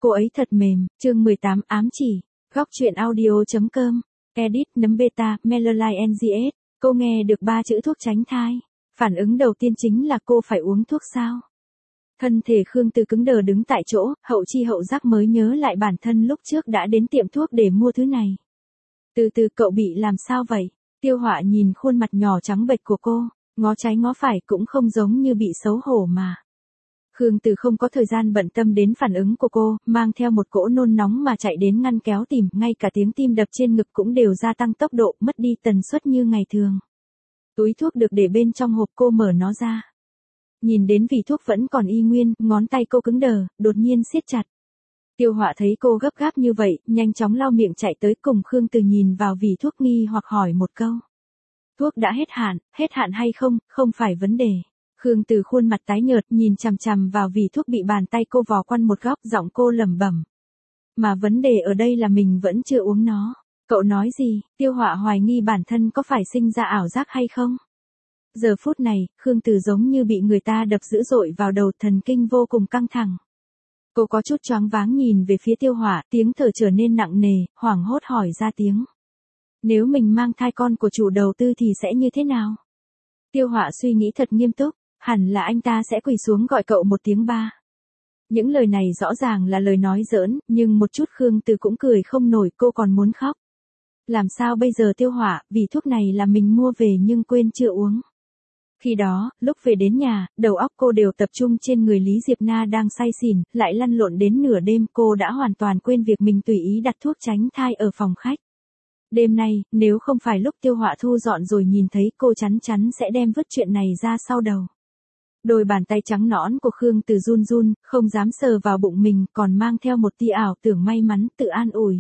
cô ấy thật mềm, chương 18 ám chỉ, góc truyện audio.com, edit nấm beta, Melalai NGS, cô nghe được 3 chữ thuốc tránh thai. Phản ứng đầu tiên chính là cô phải uống thuốc sao? Thân thể Khương Từ cứng đờ đứng tại chỗ, hậu chi hậu giác mới nhớ lại bản thân lúc trước đã đến tiệm thuốc để mua thứ này. Từ từ cậu bị làm sao vậy? Tiêu Họa nhìn khuôn mặt nhỏ trắng bệch của cô, ngó trái ngó phải cũng không giống như bị xấu hổ mà. Khương Từ không có thời gian bận tâm đến phản ứng của cô, mang theo một cỗ nôn nóng mà chạy đến ngăn kéo tìm, ngay cả tiếng tim đập trên ngực cũng đều gia tăng tốc độ, mất đi tần suất như ngày thường. Túi thuốc được để bên trong hộp, cô mở nó ra. Nhìn đến vỉ thuốc vẫn còn y nguyên, ngón tay cô cứng đờ, đột nhiên siết chặt. Tiêu Họa thấy cô gấp gáp như vậy, nhanh chóng lau miệng chạy tới cùng Khương Từ nhìn vào vỉ thuốc nghi hoặc hỏi một câu. Thuốc đã hết hạn hay không, không phải vấn đề. Khương Từ khuôn mặt tái nhợt nhìn chằm chằm vào vỉ thuốc bị bàn tay cô vò quăn một góc, giọng cô lẩm bẩm. Mà vấn đề ở đây là mình vẫn chưa uống nó. Cậu nói gì? Tiêu Họa hoài nghi bản thân có phải sinh ra ảo giác hay không? Giờ phút này, Khương Từ giống như bị người ta đập dữ dội vào đầu, thần kinh vô cùng căng thẳng. Cô có chút choáng váng nhìn về phía Tiêu Họa, tiếng thở trở nên nặng nề, hoảng hốt hỏi ra tiếng. Nếu mình mang thai con của chủ đầu tư thì sẽ như thế nào? Tiêu Họa suy nghĩ thật nghiêm túc, hẳn là anh ta sẽ quỳ xuống gọi cậu một tiếng ba. Những lời này rõ ràng là lời nói giỡn, nhưng một chút Khương Từ cũng cười không nổi, cô còn muốn khóc. Làm sao bây giờ Tiêu Họa, vì thuốc này là mình mua về nhưng quên chưa uống. Khi đó, lúc về đến nhà, đầu óc cô đều tập trung trên người Lý Diệp Na đang say xỉn, lại lăn lộn đến nửa đêm, cô đã hoàn toàn quên việc mình tùy ý đặt thuốc tránh thai ở phòng khách. Đêm nay, nếu không phải lúc Tiêu Họa thu dọn rồi nhìn thấy, cô chắn chắn sẽ đem vứt chuyện này ra sau đầu. Đôi bàn tay trắng nõn của Khương Từ run run, không dám sờ vào bụng mình, còn mang theo một tia ảo tưởng may mắn, tự an ủi.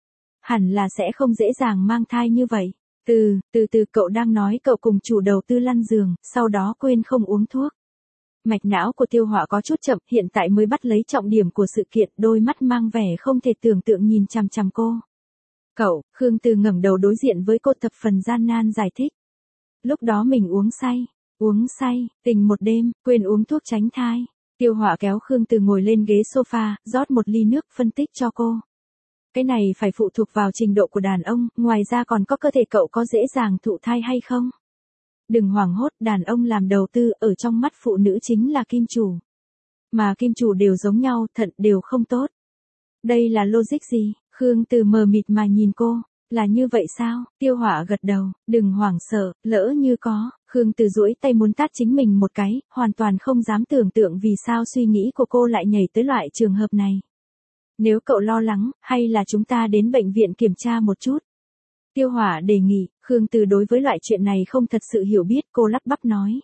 Hẳn là sẽ không dễ dàng mang thai như vậy. Từ từ cậu đang nói cậu cùng chủ đầu tư lăn giường, sau đó quên không uống thuốc. Mạch não của Tiêu Họa có chút chậm, hiện tại mới bắt lấy trọng điểm của sự kiện, đôi mắt mang vẻ không thể tưởng tượng nhìn chằm chằm cô. Cậu, Khương Từ ngẩng đầu đối diện với cô, thập phần gian nan giải thích. Lúc đó mình uống say, tỉnh một đêm, quên uống thuốc tránh thai. Tiêu Họa kéo Khương Từ ngồi lên ghế sofa, rót một ly nước, phân tích cho cô. Cái này phải phụ thuộc vào trình độ của đàn ông, ngoài ra còn có cơ thể cậu có dễ dàng thụ thai hay không. Đừng hoảng hốt, đàn ông làm đầu tư, ở trong mắt phụ nữ chính là kim chủ. Mà kim chủ đều giống nhau, thận đều không tốt. Đây là logic gì? Khương Từ mờ mịt mà nhìn cô. Là như vậy sao? Tiêu Họa gật đầu, đừng hoảng sợ, lỡ như có. Khương Từ duỗi tay muốn tát chính mình một cái, hoàn toàn không dám tưởng tượng vì sao suy nghĩ của cô lại nhảy tới loại trường hợp này. Nếu cậu lo lắng, hay là chúng ta đến bệnh viện kiểm tra một chút? Tiêu Họa đề nghị. Khương Từ đối với loại chuyện này không thật sự hiểu biết, cô lắp bắp nói.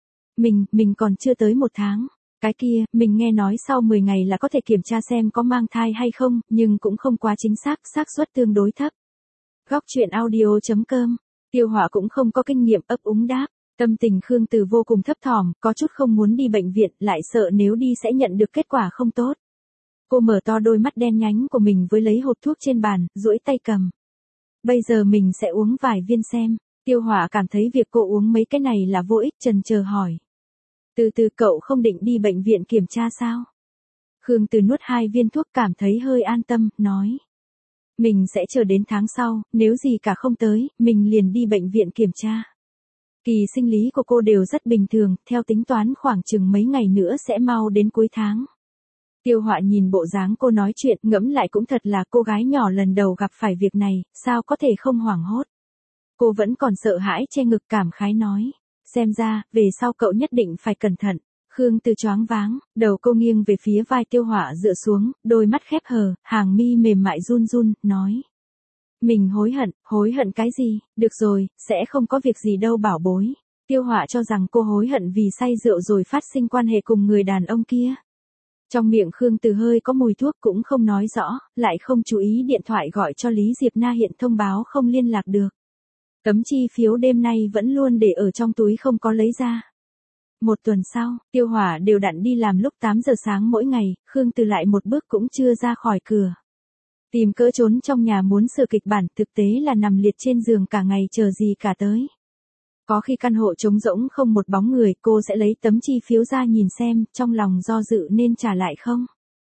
Mình còn chưa tới 1 tháng. Cái kia, mình nghe nói sau 10 ngày là có thể kiểm tra xem có mang thai hay không, nhưng cũng không quá chính xác, xác suất tương đối thấp. Góc truyện audio.com, Tiêu Họa cũng không có kinh nghiệm, ấp úng đáp. Tâm tình Khương Từ vô cùng thấp thỏm, có chút không muốn đi bệnh viện, lại sợ nếu đi sẽ nhận được kết quả không tốt. Cô mở to đôi mắt đen nhánh của mình với lấy hộp thuốc trên bàn, duỗi tay cầm. Bây giờ mình sẽ uống vài viên xem. Tiêu Họa cảm thấy việc cô uống mấy cái này là vô ích, chần chờ hỏi. Từ từ cậu không định đi bệnh viện kiểm tra sao? Khương Từ nuốt 2 viên thuốc, cảm thấy hơi an tâm, nói. Mình sẽ chờ đến tháng sau, nếu gì cả không tới, mình liền đi bệnh viện kiểm tra. Kỳ sinh lý của cô đều rất bình thường, theo tính toán khoảng chừng mấy ngày nữa sẽ mau đến cuối tháng. Tiêu Họa nhìn bộ dáng cô nói chuyện, ngẫm lại cũng thật là cô gái nhỏ lần đầu gặp phải việc này, sao có thể không hoảng hốt. Cô vẫn còn sợ hãi che ngực, cảm khái nói. Xem ra, về sau cậu nhất định phải cẩn thận. Khương Từ choáng váng, đầu cô nghiêng về phía vai Tiêu Họa dựa xuống, đôi mắt khép hờ, hàng mi mềm mại run run, nói. Mình hối hận cái gì? Được rồi, sẽ không có việc gì đâu bảo bối. Tiêu Họa cho rằng cô hối hận vì say rượu rồi phát sinh quan hệ cùng người đàn ông kia. Trong miệng Khương Từ hơi có mùi thuốc, cũng không nói rõ, lại không chú ý điện thoại gọi cho Lý Diệp Na hiện thông báo không liên lạc được. Tấm chi phiếu đêm nay vẫn luôn để ở trong túi không có lấy ra. 1 tuần sau, Tiêu Họa đều đặn đi làm lúc 8 giờ sáng mỗi ngày, Khương Từ lại một bước cũng chưa ra khỏi cửa. Tìm cỡ trốn trong nhà muốn sửa kịch bản, thực tế là nằm liệt trên giường cả ngày chờ gì cả tới. Có khi căn hộ trống rỗng không một bóng người, cô sẽ lấy tấm chi phiếu ra nhìn xem, trong lòng do dự nên trả lại không.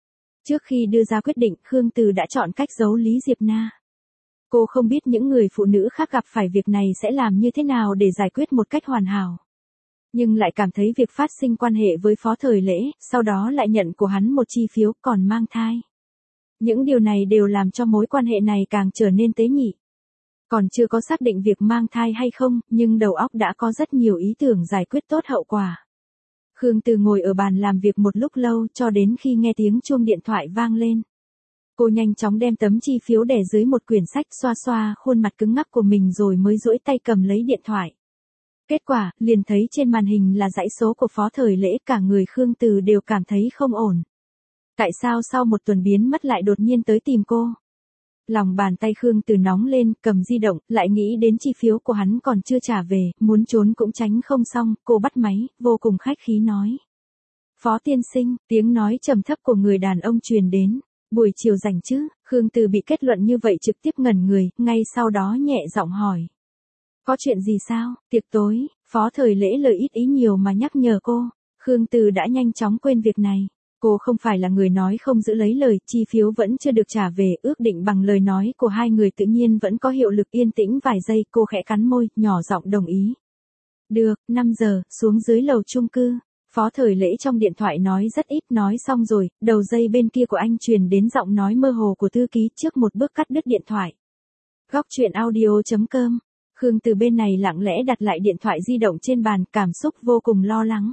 Trước khi đưa ra quyết định, Khương Từ đã chọn cách giấu Lý Diệp Na. Cô không biết những người phụ nữ khác gặp phải việc này sẽ làm như thế nào để giải quyết một cách hoàn hảo. Nhưng lại cảm thấy việc phát sinh quan hệ với Phó Thời Lễ, sau đó lại nhận của hắn một chi phiếu còn mang thai. Những điều này đều làm cho mối quan hệ này càng trở nên tế nhị. Còn chưa có xác định việc mang thai hay không, nhưng đầu óc đã có rất nhiều ý tưởng giải quyết tốt hậu quả. Khương Từ ngồi ở bàn làm việc một lúc lâu cho đến khi nghe tiếng chuông điện thoại vang lên. Cô nhanh chóng đem tấm chi phiếu để dưới một quyển sách, xoa xoa khuôn mặt cứng ngắc của mình rồi mới duỗi tay cầm lấy điện thoại. Kết quả, liền thấy trên màn hình là dãy số của Phó Thời Lễ, cả người Khương Từ đều cảm thấy không ổn. Tại sao sau một tuần biến mất lại đột nhiên tới tìm cô? Lòng bàn tay Khương Từ nóng lên, cầm di động, lại nghĩ đến chi phiếu của hắn còn chưa trả về, muốn trốn cũng tránh không xong, cô bắt máy, vô cùng khách khí nói. Phó tiên sinh, tiếng nói trầm thấp của người đàn ông truyền đến. Buổi chiều rảnh chứ? Khương Từ bị kết luận như vậy trực tiếp ngẩn người, ngay sau đó nhẹ giọng hỏi. Có chuyện gì sao? Tiệc tối, Phó Thời Lễ lời ít ý nhiều mà nhắc nhở cô. Khương Từ đã nhanh chóng quên việc này. Cô không phải là người nói không giữ lấy lời, chi phiếu vẫn chưa được trả về, ước định bằng lời nói của hai người tự nhiên vẫn có hiệu lực. Yên tĩnh vài giây, cô khẽ cắn môi, nhỏ giọng đồng ý. Được, 5 giờ, xuống dưới lầu chung cư. Phó Thời Lễ trong điện thoại nói rất ít, nói xong rồi, đầu dây bên kia của anh truyền đến giọng nói mơ hồ của thư ký trước một bước cắt đứt điện thoại. Góc truyện audio.com. Khương Từ bên này lặng lẽ đặt lại điện thoại di động trên bàn, cảm xúc vô cùng lo lắng.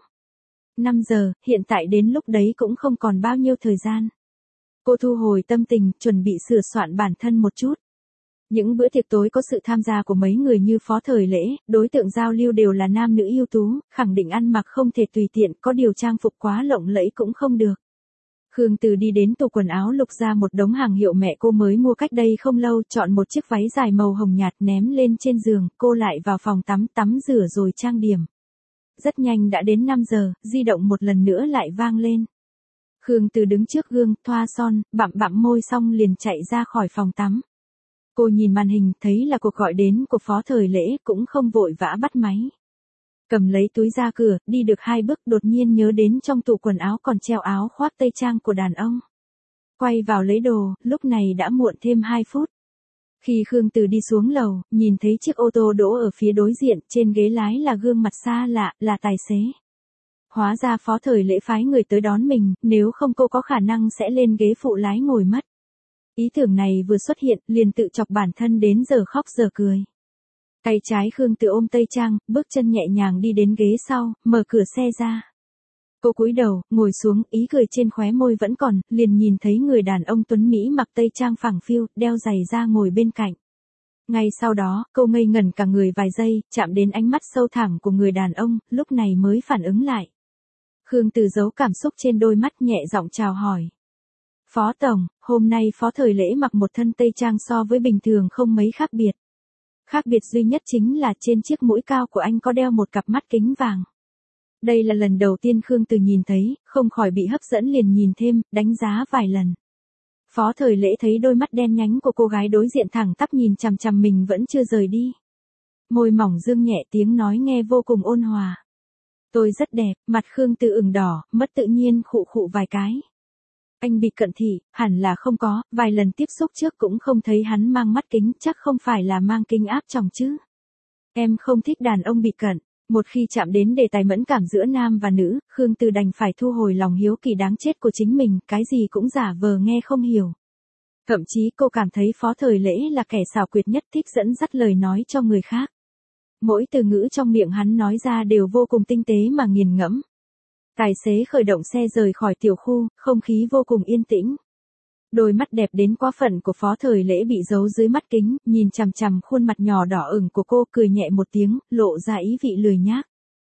5 giờ, hiện tại đến lúc đấy cũng không còn bao nhiêu thời gian. Cô thu hồi tâm tình, chuẩn bị sửa soạn bản thân một chút. Những bữa tiệc tối có sự tham gia của mấy người như Phó Thời Lễ, đối tượng giao lưu đều là nam nữ ưu tú, khẳng định ăn mặc không thể tùy tiện, có điều trang phục quá lộng lẫy cũng không được. Khương Từ đi đến tủ quần áo lục ra một đống hàng hiệu mẹ cô mới mua cách đây không lâu, chọn một chiếc váy dài màu hồng nhạt ném lên trên giường, cô lại vào phòng tắm rửa rồi trang điểm. Rất nhanh đã đến 5 giờ, di động một lần nữa lại vang lên. Khương Từ đứng trước gương, thoa son, bặm môi xong liền chạy ra khỏi phòng tắm. Cô nhìn màn hình, thấy là cuộc gọi đến của Phó Thời Lễ, cũng không vội vã bắt máy. Cầm lấy túi ra cửa, đi được 2 bước đột nhiên nhớ đến trong tủ quần áo còn treo áo khoác tây trang của đàn ông. Quay vào lấy đồ, lúc này đã muộn thêm 2 phút. Khi Khương Từ đi xuống lầu, nhìn thấy chiếc ô tô đỗ ở phía đối diện, trên ghế lái là gương mặt xa lạ, là tài xế. Hóa ra Phó Thời Lễ phái người tới đón mình, nếu không cô có khả năng sẽ lên ghế phụ lái ngồi mất. Ý tưởng này vừa xuất hiện, liền tự chọc bản thân đến giờ khóc giờ cười. Tay trái Khương Từ ôm tây trang, bước chân nhẹ nhàng đi đến ghế sau, mở cửa xe ra. Cô cúi đầu, ngồi xuống, ý cười trên khóe môi vẫn còn, liền nhìn thấy người đàn ông tuấn Mỹ mặc tây trang phẳng phiu, đeo giày da ngồi bên cạnh. Ngay sau đó, cô ngây ngẩn cả người vài giây, chạm đến ánh mắt sâu thẳm của người đàn ông, lúc này mới phản ứng lại. Khương Từ giấu cảm xúc trên đôi mắt, nhẹ giọng chào hỏi. Phó Tổng, hôm nay Phó Thời Lễ mặc một thân tây trang so với bình thường không mấy khác biệt. Khác biệt duy nhất chính là trên chiếc mũi cao của anh có đeo một cặp mắt kính vàng. Đây là lần đầu tiên Khương Từ nhìn thấy, không khỏi bị hấp dẫn liền nhìn thêm, đánh giá vài lần. Phó Thời Lễ thấy đôi mắt đen nhánh của cô gái đối diện thẳng tắp nhìn chằm chằm mình vẫn chưa rời đi. Môi mỏng dương nhẹ, tiếng nói nghe vô cùng ôn hòa. Tôi rất đẹp, mặt Khương Từ ửng đỏ, mất tự nhiên khụ khụ vài cái. Anh bị cận thị, hẳn là không có, vài lần tiếp xúc trước cũng không thấy hắn mang mắt kính, chắc không phải là mang kính áp tròng chứ. Em không thích đàn ông bị cận. Một khi chạm đến đề tài mẫn cảm giữa nam và nữ, Khương Từ đành phải thu hồi lòng hiếu kỳ đáng chết của chính mình, cái gì cũng giả vờ nghe không hiểu. Thậm chí cô cảm thấy Phó Thời Lễ là kẻ xảo quyệt nhất, thích dẫn dắt lời nói cho người khác. Mỗi từ ngữ trong miệng hắn nói ra đều vô cùng tinh tế mà nghiền ngẫm. Tài xế khởi động xe rời khỏi tiểu khu, không khí vô cùng yên tĩnh. Đôi mắt đẹp đến quá phận của Phó Thời Lễ bị giấu dưới mắt kính, nhìn chằm chằm khuôn mặt nhỏ đỏ ửng của cô, cười nhẹ một tiếng, lộ ra ý vị lười nhác.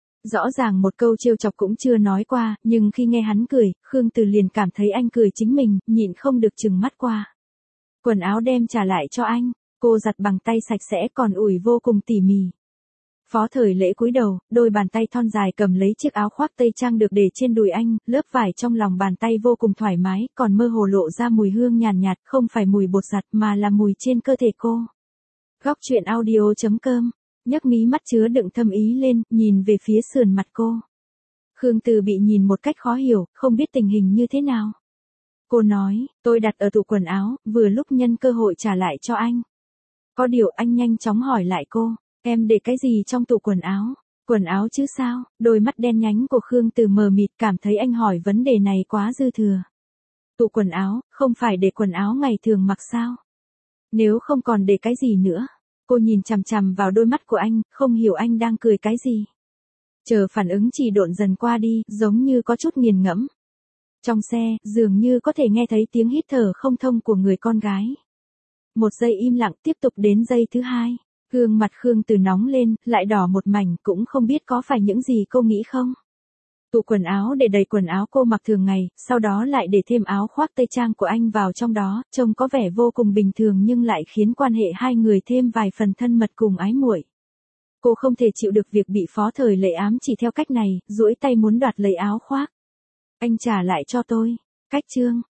Rõ ràng một câu trêu chọc cũng chưa nói qua, nhưng khi nghe hắn cười, Khương Từ liền cảm thấy anh cười chính mình, nhịn không được trừng mắt qua. Quần áo đem trả lại cho anh, cô giặt bằng tay sạch sẽ còn ủi vô cùng tỉ mỉ. Phó Thời Lễ cúi đầu, đôi bàn tay thon dài cầm lấy chiếc áo khoác tây trang được để trên đùi anh, lớp vải trong lòng bàn tay vô cùng thoải mái, còn mơ hồ lộ ra mùi hương nhàn nhạt, không phải mùi bột giặt mà là mùi trên cơ thể cô. Góc truyện audio.com, nhấc mí mắt chứa đựng thâm ý lên, nhìn về phía sườn mặt cô. Khương Từ bị nhìn một cách khó hiểu, không biết tình hình như thế nào. Cô nói, tôi đặt ở tủ quần áo, vừa lúc nhân cơ hội trả lại cho anh. Có điều anh nhanh chóng hỏi lại cô, em để cái gì trong tủ quần áo? Quần áo chứ sao? Đôi mắt đen nhánh của Khương Từ mờ mịt, cảm thấy anh hỏi vấn đề này quá dư thừa. Tủ quần áo, không phải để quần áo ngày thường mặc sao? Nếu không còn để cái gì nữa? Cô nhìn chằm chằm vào đôi mắt của anh, không hiểu anh đang cười cái gì. Chờ phản ứng chỉ độn dần qua đi, giống như có chút nghiền ngẫm. Trong xe, dường như có thể nghe thấy tiếng hít thở không thông của người con gái. Một giây im lặng, tiếp tục đến giây thứ hai. Gương mặt Khương Từ nóng lên, lại đỏ một mảnh, cũng không biết có phải những gì cô nghĩ không. Tủ quần áo để đầy quần áo cô mặc thường ngày, sau đó lại để thêm áo khoác tây trang của anh vào trong đó, trông có vẻ vô cùng bình thường nhưng lại khiến quan hệ hai người thêm vài phần thân mật cùng ái muội. Cô không thể chịu được việc bị Phó Thời Lệ ám chỉ theo cách này, duỗi tay muốn đoạt lấy áo khoác. Anh trả lại cho tôi. Cách chương